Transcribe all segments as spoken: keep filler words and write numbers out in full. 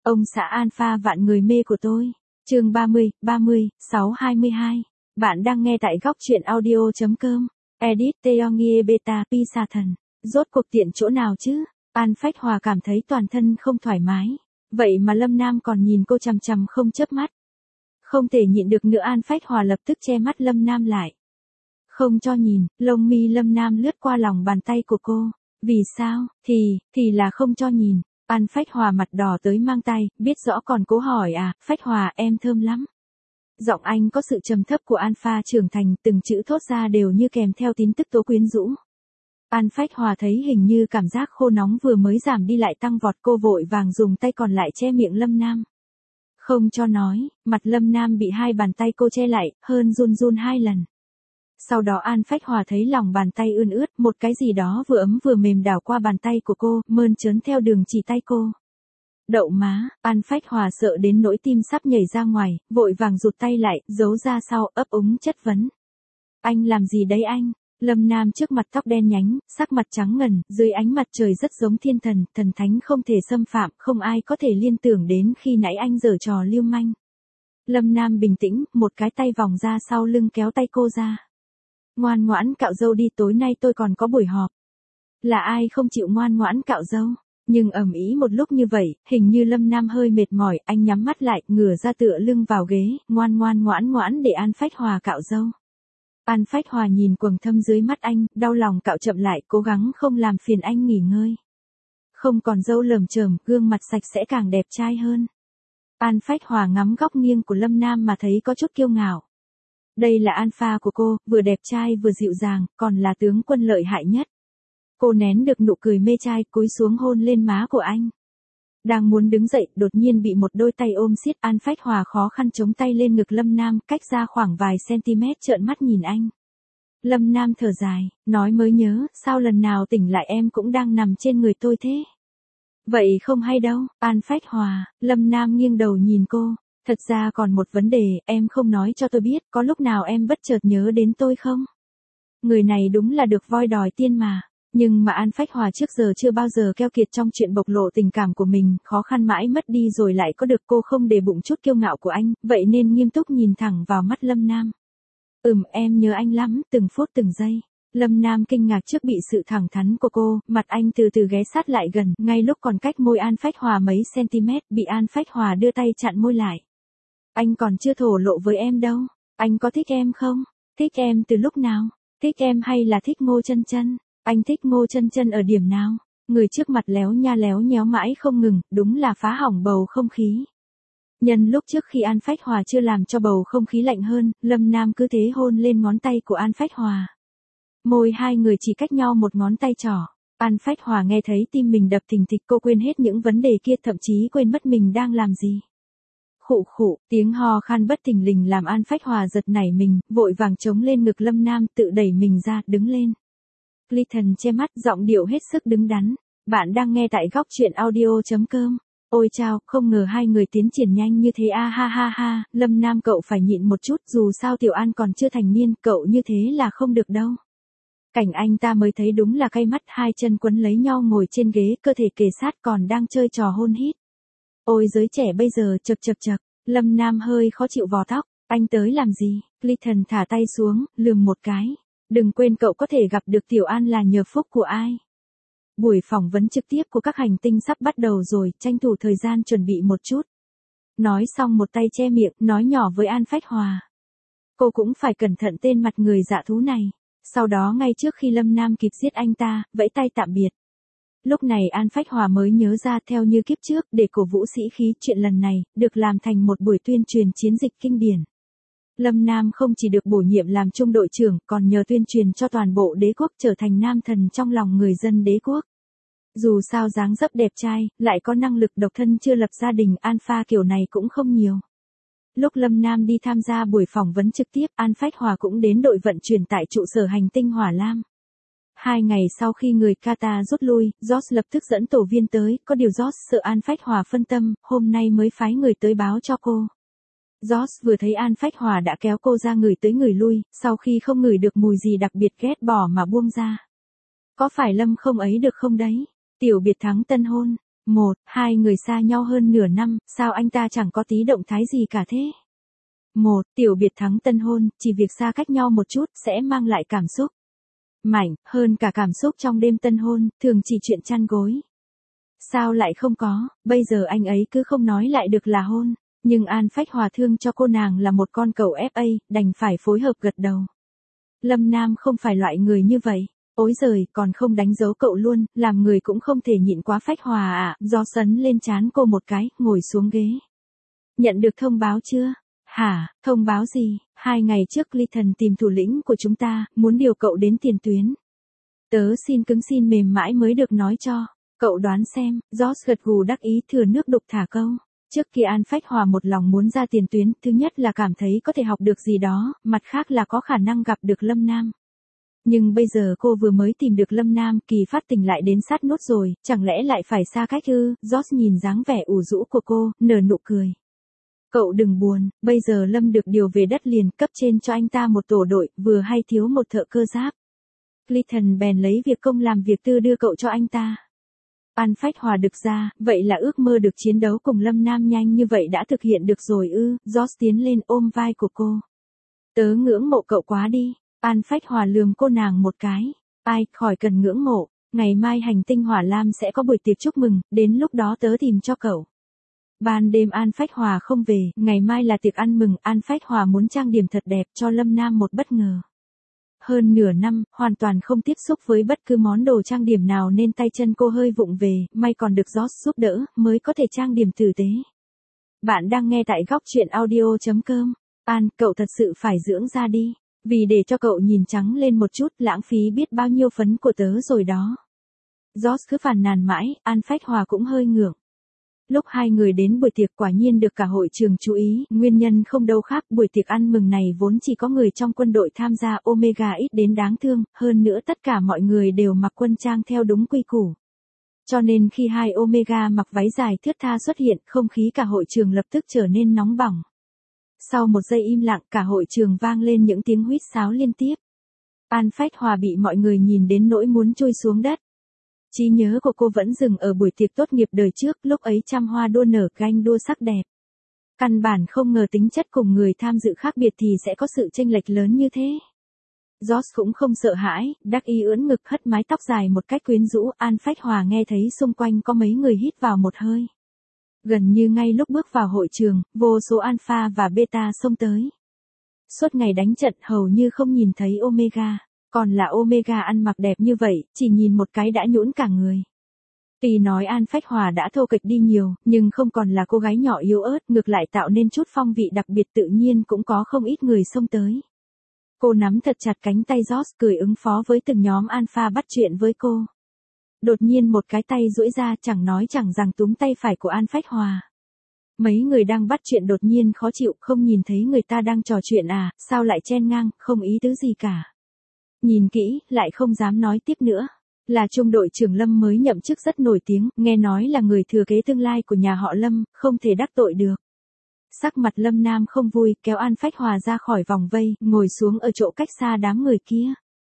Ông xã alpha vạn người mê của tôi. Chương ba mươi, ba mươi, sáu hai hai. Bạn đang nghe tại góc truyện audio chấm com. Edit Teongie Beta Pisa thần. Rốt cuộc tiện chỗ nào chứ? An Phách Hòa cảm thấy toàn thân không thoải mái. Vậy mà Lâm Nam còn nhìn cô chằm chằm không chớp mắt. Không thể nhịn được nữa, An Phách Hòa lập tức che mắt Lâm Nam lại. Không cho nhìn, lông mi Lâm Nam lướt qua lòng bàn tay của cô. Vì sao? Thì, thì là không cho nhìn. An Phách Hòa mặt đỏ tới mang tay, biết rõ còn cố hỏi à, Phách Hòa em thơm lắm. Giọng anh có sự trầm thấp của alpha trưởng thành, từng chữ thốt ra đều như kèm theo tín tức tố quyến rũ. An Phách Hòa thấy hình như cảm giác khô nóng vừa mới giảm đi lại tăng vọt, cô vội vàng dùng tay còn lại che miệng Lâm Nam. Không cho nói, mặt Lâm Nam bị hai bàn tay cô che lại, hơn run run hai lần. Sau đó An Phách Hòa thấy lòng bàn tay ươn ướt, một cái gì đó vừa ấm vừa mềm đảo qua bàn tay của cô, mơn trớn theo đường chỉ tay cô. Đậu má, An Phách Hòa sợ đến nỗi tim sắp nhảy ra ngoài, vội vàng rụt tay lại, giấu ra sau, ấp úng chất vấn. Anh làm gì đấy anh? Lâm Nam trước mặt tóc đen nhánh, sắc mặt trắng ngần, dưới ánh mặt trời rất giống thiên thần, thần thánh không thể xâm phạm, không ai có thể liên tưởng đến khi nãy anh giở trò lưu manh. Lâm Nam bình tĩnh, một cái tay vòng ra sau lưng kéo tay cô ra. Ngoan ngoãn cạo râu đi, tối nay tôi còn có buổi họp. Là ai không chịu ngoan ngoãn cạo râu? Nhưng ầm ĩ một lúc như vậy, hình như Lâm Nam hơi mệt mỏi, anh nhắm mắt lại, ngửa ra tựa lưng vào ghế, ngoan ngoan ngoãn ngoãn để An Phách Hòa cạo râu. An Phách Hòa nhìn quầng thâm dưới mắt anh, đau lòng cạo chậm lại, cố gắng không làm phiền anh nghỉ ngơi. Không còn râu lởm chởm, gương mặt sạch sẽ càng đẹp trai hơn. An Phách Hòa ngắm góc nghiêng của Lâm Nam mà thấy có chút kiêu ngạo. Đây là alpha của cô, vừa đẹp trai vừa dịu dàng, còn là tướng quân lợi hại nhất. Cô nén được nụ cười mê trai, cúi xuống hôn lên má của anh. Đang muốn đứng dậy, đột nhiên bị một đôi tay ôm siết, An Phách Hòa khó khăn chống tay lên ngực Lâm Nam, cách ra khoảng vài cm, trợn mắt nhìn anh. Lâm Nam thở dài, nói mới nhớ, sao lần nào tỉnh lại em cũng đang nằm trên người tôi thế? Vậy không hay đâu, An Phách Hòa. Lâm Nam nghiêng đầu nhìn cô. Thật ra còn một vấn đề, em không nói cho tôi biết, có lúc nào em bất chợt nhớ đến tôi không? Người này đúng là được voi đòi tiên mà. Nhưng mà An Phách Hòa trước giờ chưa bao giờ keo kiệt trong chuyện bộc lộ tình cảm của mình, khó khăn mãi mất đi rồi lại có được, cô không để bụng chút kiêu ngạo của anh, vậy nên nghiêm túc nhìn thẳng vào mắt Lâm Nam. Ừm, em nhớ anh lắm, từng phút từng giây. Lâm Nam kinh ngạc trước bị sự thẳng thắn của cô, mặt anh từ từ ghé sát lại gần, ngay lúc còn cách môi An Phách Hòa mấy cm, bị An Phách Hòa đưa tay chặn môi lại. Anh còn chưa thổ lộ với em đâu, anh có thích em không? Thích em từ lúc nào? Thích em hay là thích Ngô Chân Chân? Anh thích Ngô Chân Chân ở điểm nào? Người trước mặt léo nha léo nhéo mãi không ngừng, đúng là phá hỏng bầu không khí. Nhân lúc trước khi An Phách Hòa chưa làm cho bầu không khí lạnh hơn, Lâm Nam cứ thế hôn lên ngón tay của An Phách Hòa. Môi hai người chỉ cách nhau một ngón tay trỏ. An Phách Hòa nghe thấy tim mình đập thình thịch, cô quên hết những vấn đề kia, thậm chí quên mất mình đang làm gì. Khụ khụ, tiếng ho khan bất thình lình làm An Phách Hòa giật nảy mình, vội vàng chống lên ngực Lâm Nam, tự đẩy mình ra, đứng lên. Clayton che mắt, giọng điệu hết sức đứng đắn. Bạn đang nghe tại góc truyện audio chấm com. Ôi chao, không ngờ hai người tiến triển nhanh như thế, a ha ha ha, Lâm Nam cậu phải nhịn một chút, dù sao Tiểu An còn chưa thành niên, cậu như thế là không được đâu. Cảnh anh ta mới thấy đúng là cay mắt, hai chân quấn lấy nhau ngồi trên ghế, cơ thể kề sát còn đang chơi trò hôn hít. Ôi giới trẻ bây giờ, chật chật chật, Lâm Nam hơi khó chịu vò tóc, anh tới làm gì? Clayton thả tay xuống, lườm một cái. Đừng quên cậu có thể gặp được Tiểu An là nhờ phúc của ai. Buổi phỏng vấn trực tiếp của các hành tinh sắp bắt đầu rồi, tranh thủ thời gian chuẩn bị một chút. Nói xong một tay che miệng, nói nhỏ với An Phách Hòa. Cô cũng phải cẩn thận tên mặt người dạ thú này. Sau đó ngay trước khi Lâm Nam kịp giết anh ta, vẫy tay tạm biệt. Lúc này An Phách Hòa mới nhớ ra, theo như kiếp trước, để cổ vũ sĩ khí, chuyện lần này, được làm thành một buổi tuyên truyền chiến dịch kinh điển. Lâm Nam không chỉ được bổ nhiệm làm trung đội trưởng, còn nhờ tuyên truyền cho toàn bộ đế quốc, trở thành nam thần trong lòng người dân đế quốc. Dù sao dáng dấp đẹp trai, lại có năng lực, độc thân chưa lập gia đình, alpha kiểu này cũng không nhiều. Lúc Lâm Nam đi tham gia buổi phỏng vấn trực tiếp, An Phách Hòa cũng đến đội vận chuyển tại trụ sở hành tinh Hỏa Lam. Hai ngày sau khi người Qatar rút lui, George lập tức dẫn tổ viên tới, có điều George sợ An Phách Hòa phân tâm, hôm nay mới phái người tới báo cho cô. George vừa thấy An Phách Hòa đã kéo cô ra ngửi tới ngửi lui, sau khi không ngửi được mùi gì đặc biệt ghét bỏ mà buông ra. Có phải Lâm không ấy được không đấy? Tiểu biệt thắng tân hôn. Một, hai người xa nhau hơn nửa năm, sao anh ta chẳng có tí động thái gì cả thế? Một, tiểu biệt thắng tân hôn, chỉ việc xa cách nhau một chút sẽ mang lại cảm xúc mạnh hơn cả cảm xúc trong đêm tân hôn, thường chỉ chuyện chăn gối. Sao lại không có, bây giờ anh ấy cứ không nói lại được là hôn, nhưng An Phách Hòa thương cho cô nàng là một con cẩu ép a, đành phải phối hợp gật đầu. Lâm Nam không phải loại người như vậy. Ối giời, còn không đánh dấu cậu luôn, làm người cũng không thể nhịn quá. Phách Hòa à, gió sấn lên trán cô một cái, ngồi xuống ghế. Nhận được thông báo chưa? Hả, thông báo gì? Hai ngày trước Clayton tìm thủ lĩnh của chúng ta, muốn điều cậu đến tiền tuyến. Tớ xin cứng xin mềm mãi mới được nói cho. Cậu đoán xem, George gật gù đắc ý thừa nước đục thả câu. Trước kia An Phách Hòa một lòng muốn ra tiền tuyến, thứ nhất là cảm thấy có thể học được gì đó, mặt khác là có khả năng gặp được Lâm Nam. Nhưng bây giờ cô vừa mới tìm được Lâm Nam, kỳ phát tình lại đến sát nốt rồi, chẳng lẽ lại phải xa cách ư? George nhìn dáng vẻ ủ rũ của cô, nở nụ cười. Cậu đừng buồn, bây giờ Lâm được điều về đất liền, cấp trên cho anh ta một tổ đội, vừa hay thiếu một thợ cơ giáp. Clayton bèn lấy việc công làm việc tư đưa cậu cho anh ta. An Phách Hòa đực ra, vậy là ước mơ được chiến đấu cùng Lâm Nam nhanh như vậy đã thực hiện được rồi ư? George tiến lên ôm vai của cô. Tớ ngưỡng mộ cậu quá đi. An Phách Hòa lườm cô nàng một cái. Ai, khỏi cần ngưỡng mộ, ngày mai hành tinh Hỏa Lam sẽ có buổi tiệc chúc mừng, đến lúc đó tớ tìm cho cậu. Ban đêm An Phách Hòa không về, ngày mai là tiệc ăn mừng, An Phách Hòa muốn trang điểm thật đẹp cho Lâm Nam một bất ngờ. Hơn nửa năm, hoàn toàn không tiếp xúc với bất cứ món đồ trang điểm nào nên tay chân cô hơi vụng về, may còn được George giúp đỡ, mới có thể trang điểm tử tế. Bạn đang nghe tại góc truyện audio chấm com. An, cậu thật sự phải dưỡng da đi. Vì để cho cậu nhìn trắng lên một chút, lãng phí biết bao nhiêu phấn của tớ rồi đó. George cứ phàn nàn mãi, An Phách Hòa cũng hơi ngượng. Lúc hai người đến buổi tiệc quả nhiên được cả hội trường chú ý, nguyên nhân không đâu khác, buổi tiệc ăn mừng này vốn chỉ có người trong quân đội tham gia, Omega ít đến đáng thương, hơn nữa tất cả mọi người đều mặc quân trang theo đúng quy củ. Cho nên khi hai Omega mặc váy dài thướt tha xuất hiện, không khí cả hội trường lập tức trở nên nóng bỏng. Sau một giây im lặng, cả hội trường vang lên những tiếng huýt sáo liên tiếp. An Phách Hòa bị mọi người nhìn đến nỗi muốn chui xuống đất. Trí nhớ của cô vẫn dừng ở buổi tiệc tốt nghiệp đời trước, lúc ấy trăm hoa đua nở, ganh đua sắc đẹp. Căn bản không ngờ tính chất cùng người tham dự khác biệt thì sẽ có sự chênh lệch lớn như thế. George cũng không sợ hãi, đắc ý ưỡn ngực hất mái tóc dài một cách quyến rũ. An Phách Hòa nghe thấy xung quanh có mấy người hít vào một hơi. Gần như ngay lúc bước vào hội trường, vô số Alpha và Beta xông tới. Suốt ngày đánh trận hầu như không nhìn thấy Omega. Còn là Omega ăn mặc đẹp như vậy, chỉ nhìn một cái đã nhũn cả người. Tuy nói An Phách Hòa đã thô kệch đi nhiều, nhưng không còn là cô gái nhỏ yếu ớt, ngược lại tạo nên chút phong vị đặc biệt, tự nhiên cũng có không ít người xông tới. Cô nắm thật chặt cánh tay George, cười ứng phó với từng nhóm Alpha bắt chuyện với cô. Đột nhiên một cái tay duỗi ra, chẳng nói chẳng rằng túm tay phải của An Phách Hòa. Mấy người đang bắt chuyện đột nhiên khó chịu, không nhìn thấy người ta đang trò chuyện à, sao lại chen ngang, không ý tứ gì cả. Nhìn kỹ, lại không dám nói tiếp nữa. Là trung đội trưởng Lâm mới nhậm chức rất nổi tiếng, nghe nói là người thừa kế tương lai của nhà họ Lâm, không thể đắc tội được. Sắc mặt Lâm Nam không vui, kéo An Phách Hòa ra khỏi vòng vây, ngồi xuống ở chỗ cách xa đám người kia.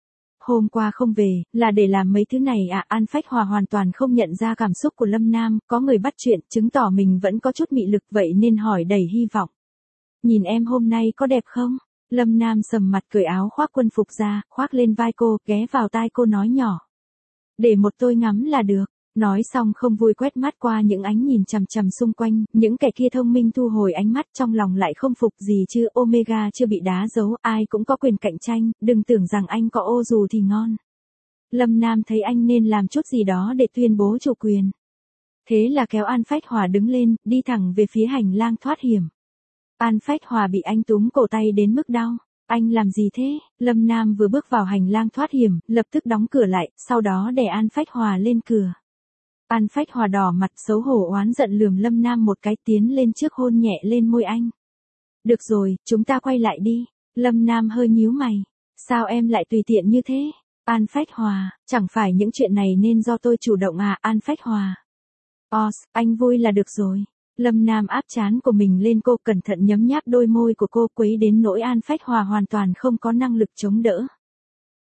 Hôm qua không về, là để làm mấy thứ này à? An Phách Hòa hoàn toàn không nhận ra cảm xúc của Lâm Nam, có người bắt chuyện, chứng tỏ mình vẫn có chút mị lực, vậy nên hỏi đầy hy vọng. Nhìn em hôm nay có đẹp không? Lâm Nam sầm mặt cởi áo khoác quân phục ra, khoác lên vai cô, ghé vào tai cô nói nhỏ. Để một tôi ngắm là được. Nói xong không vui quét mắt qua những ánh nhìn chằm chằm xung quanh, những kẻ kia thông minh thu hồi ánh mắt, trong lòng lại không phục gì chứ. Omega chưa bị đá dấu, ai cũng có quyền cạnh tranh, đừng tưởng rằng anh có ô dù thì ngon. Lâm Nam thấy anh nên làm chút gì đó để tuyên bố chủ quyền. Thế là kéo An Phách Hòa đứng lên, đi thẳng về phía hành lang thoát hiểm. An Phách Hòa bị anh túm cổ tay đến mức đau. Anh làm gì thế? Lâm Nam vừa bước vào hành lang thoát hiểm, lập tức đóng cửa lại, sau đó đè An Phách Hòa lên cửa. An Phách Hòa đỏ mặt xấu hổ oán giận lườm Lâm Nam một cái, tiến lên trước hôn nhẹ lên môi anh. Được rồi, chúng ta quay lại đi. Lâm Nam hơi nhíu mày. Sao em lại tùy tiện như thế? An Phách Hòa, chẳng phải những chuyện này nên do tôi chủ động à? An Phách Hòa. Os, anh vui là được rồi. Lâm Nam áp trán của mình lên cô, cẩn thận nhấm nháp đôi môi của cô, quấy đến nỗi An Phách Hòa hoàn toàn không có năng lực chống đỡ.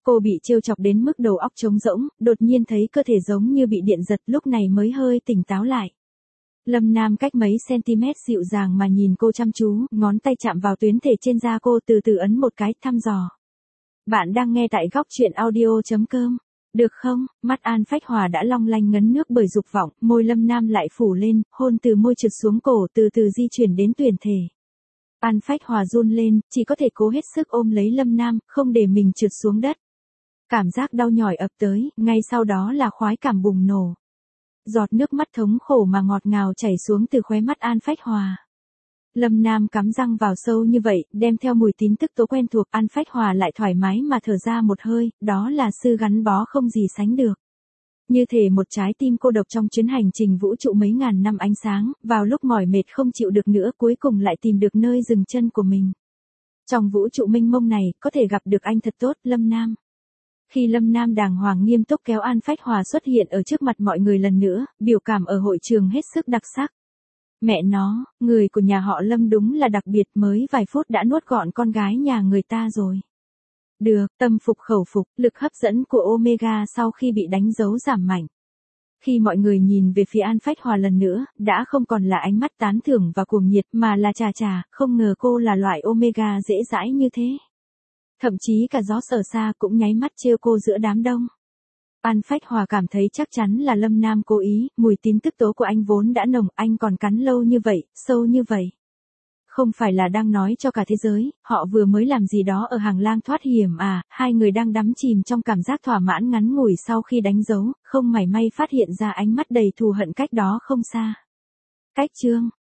Cô bị trêu chọc đến mức đầu óc trống rỗng, đột nhiên thấy cơ thể giống như bị điện giật, lúc này mới hơi tỉnh táo lại. Lâm Nam cách mấy cm dịu dàng mà nhìn cô chăm chú, ngón tay chạm vào tuyến thể trên da cô, từ từ ấn một cái, thăm dò. Bạn đang nghe tại góc truyện audio.com. Được không? Mắt An Phách Hòa đã long lanh ngấn nước bởi dục vọng, môi Lâm Nam lại phủ lên, hôn từ môi trượt xuống cổ, từ từ di chuyển đến tuyển thể. An Phách Hòa run lên, chỉ có thể cố hết sức ôm lấy Lâm Nam, không để mình trượt xuống đất. Cảm giác đau nhói ập tới, ngay sau đó là khoái cảm bùng nổ. Giọt nước mắt thống khổ mà ngọt ngào chảy xuống từ khóe mắt An Phách Hòa. Lâm Nam cắm răng vào sâu như vậy, đem theo mùi tín tức tố quen thuộc, An Phách Hòa lại thoải mái mà thở ra một hơi, đó là sự gắn bó không gì sánh được. Như thể một trái tim cô độc trong chuyến hành trình vũ trụ mấy ngàn năm ánh sáng, vào lúc mỏi mệt không chịu được nữa cuối cùng lại tìm được nơi dừng chân của mình. Trong vũ trụ mênh mông này, có thể gặp được anh thật tốt, Lâm Nam. Khi Lâm Nam đàng hoàng nghiêm túc kéo An Phách Hòa xuất hiện ở trước mặt mọi người lần nữa, biểu cảm ở hội trường hết sức đặc sắc. Mẹ nó, người của nhà họ Lâm đúng là đặc biệt, mới vài phút đã nuốt gọn con gái nhà người ta rồi. Được, tâm phục khẩu phục, lực hấp dẫn của Omega sau khi bị đánh dấu giảm mạnh. Khi mọi người nhìn về phía An Phách Hòa lần nữa, đã không còn là ánh mắt tán thưởng và cuồng nhiệt mà là chà chà, không ngờ cô là loại Omega dễ dãi như thế. Thậm chí cả gió sở xa cũng nháy mắt trêu cô giữa đám đông. An Phách Hòa cảm thấy chắc chắn là Lâm Nam cố ý, mùi tín tức tố của anh vốn đã nồng, anh còn cắn lâu như vậy, sâu như vậy. Không phải là đang nói cho cả thế giới, họ vừa mới làm gì đó ở hàng lang thoát hiểm à, hai người đang đắm chìm trong cảm giác thỏa mãn ngắn ngủi sau khi đánh dấu, không mảy may phát hiện ra ánh mắt đầy thù hận cách đó không xa. Cách chương